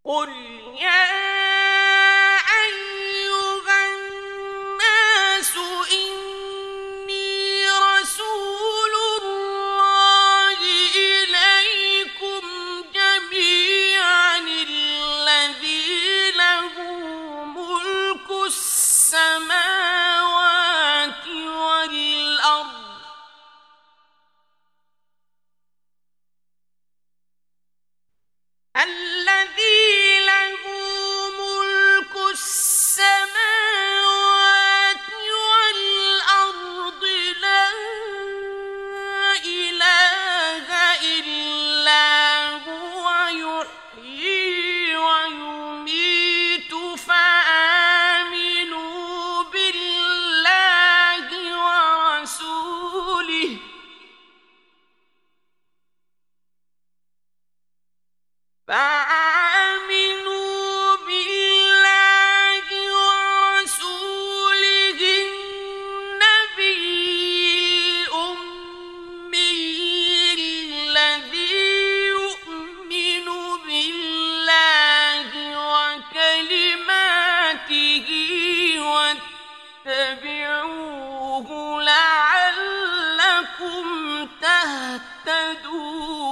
قل يا أيها الناس إني رسول الله إليكم جميعا الذي له ملك السماوات والأرض الذي له ملك السماوات والأرض لا إله إلا هو يحيي ويميت فآمنوا بالله ورسوله النبي الأمي الذي يؤمن بالله وكلماته واتبعوه لعلكم تهتدون